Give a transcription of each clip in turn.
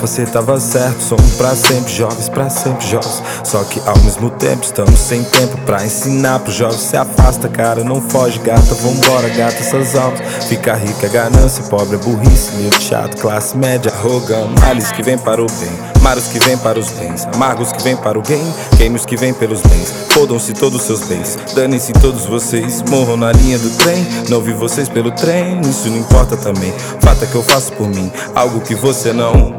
você tava certo. Somos pra sempre jovens, pra sempre jovens. Só que ao mesmo tempo estamos sem tempo pra ensinar pros jovens. Se afasta, cara, não foge, gata. Vambora, gata, essas almas. Fica rica é ganância, pobre é burrice. Livro chato, classe média, arrogante. Males que vem para o bem, maros que vem para os bens, amargos que vem para o gain, games que vem pelos bens. Fodam-se todos seus bens, danem-se todos vocês. Morram na linha do trem, não vi vocês pelo trem. Isso não importa também, fato é que eu faço por mim algo que você não.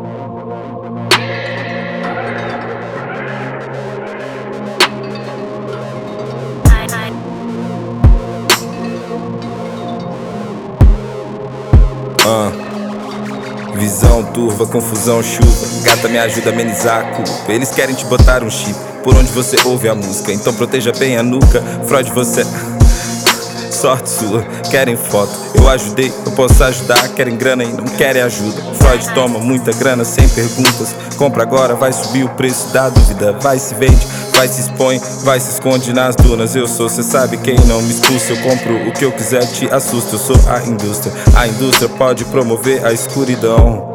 Visão, turva, confusão, chuva. Gata, me ajuda a amenizar a culpa. Eles querem te botar um chip por onde você ouve a música, então proteja bem a nuca. Freud, você... sorte sua, querem foto, eu ajudei, eu posso ajudar. Querem grana e não querem ajuda. Freud toma muita grana sem perguntas. Compra agora, vai subir o preço da dúvida. Vai se vende, vai se expõe, vai se esconde nas dunas. Eu sou, cê sabe quem não me expulsa. Eu compro o que eu quiser, te assusta. Eu sou a indústria. A indústria pode promover a escuridão.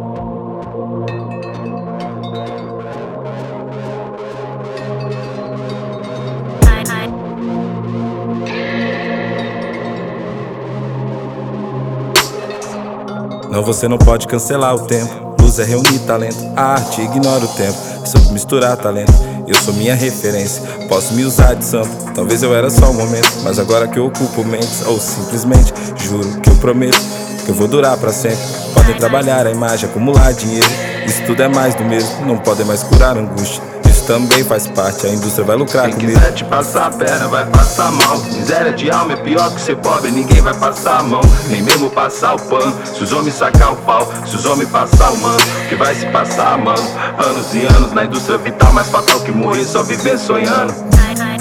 Não, você não pode cancelar o tempo. Luz é reunir talento, a arte ignora o tempo. Sobre misturar talento, eu sou minha referência. Posso me usar de santo, talvez eu era só um momento. Mas agora que eu ocupo mentes, ou simplesmente juro que eu prometo que eu vou durar pra sempre. Podem trabalhar a imagem, acumular dinheiro, isso tudo é mais do mesmo. Não podem mais curar a angústia, isso também faz parte. A indústria vai lucrar comigo. Quem quiser te passar a perna vai passar mal. Miséria de alma é pior que ser pobre. Ninguém vai passar a mão, nem mesmo passar o pano. Se os homens sacar o pau, se os homens passar o mano, que vai se passar a mão. Anos e anos na indústria vital, mais fatal que morrer só viver sonhando.